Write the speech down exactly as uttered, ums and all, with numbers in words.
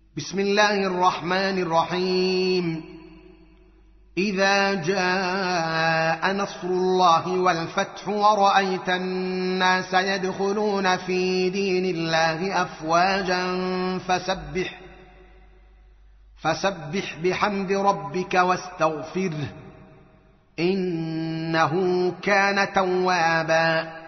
بسم الله الرحمن الرحيم إذا جاء نصر الله والفتح ورأيت الناس يدخلون في دين الله أفواجا فسبح فسبح بحمد ربك واستغفره إنه كان توابا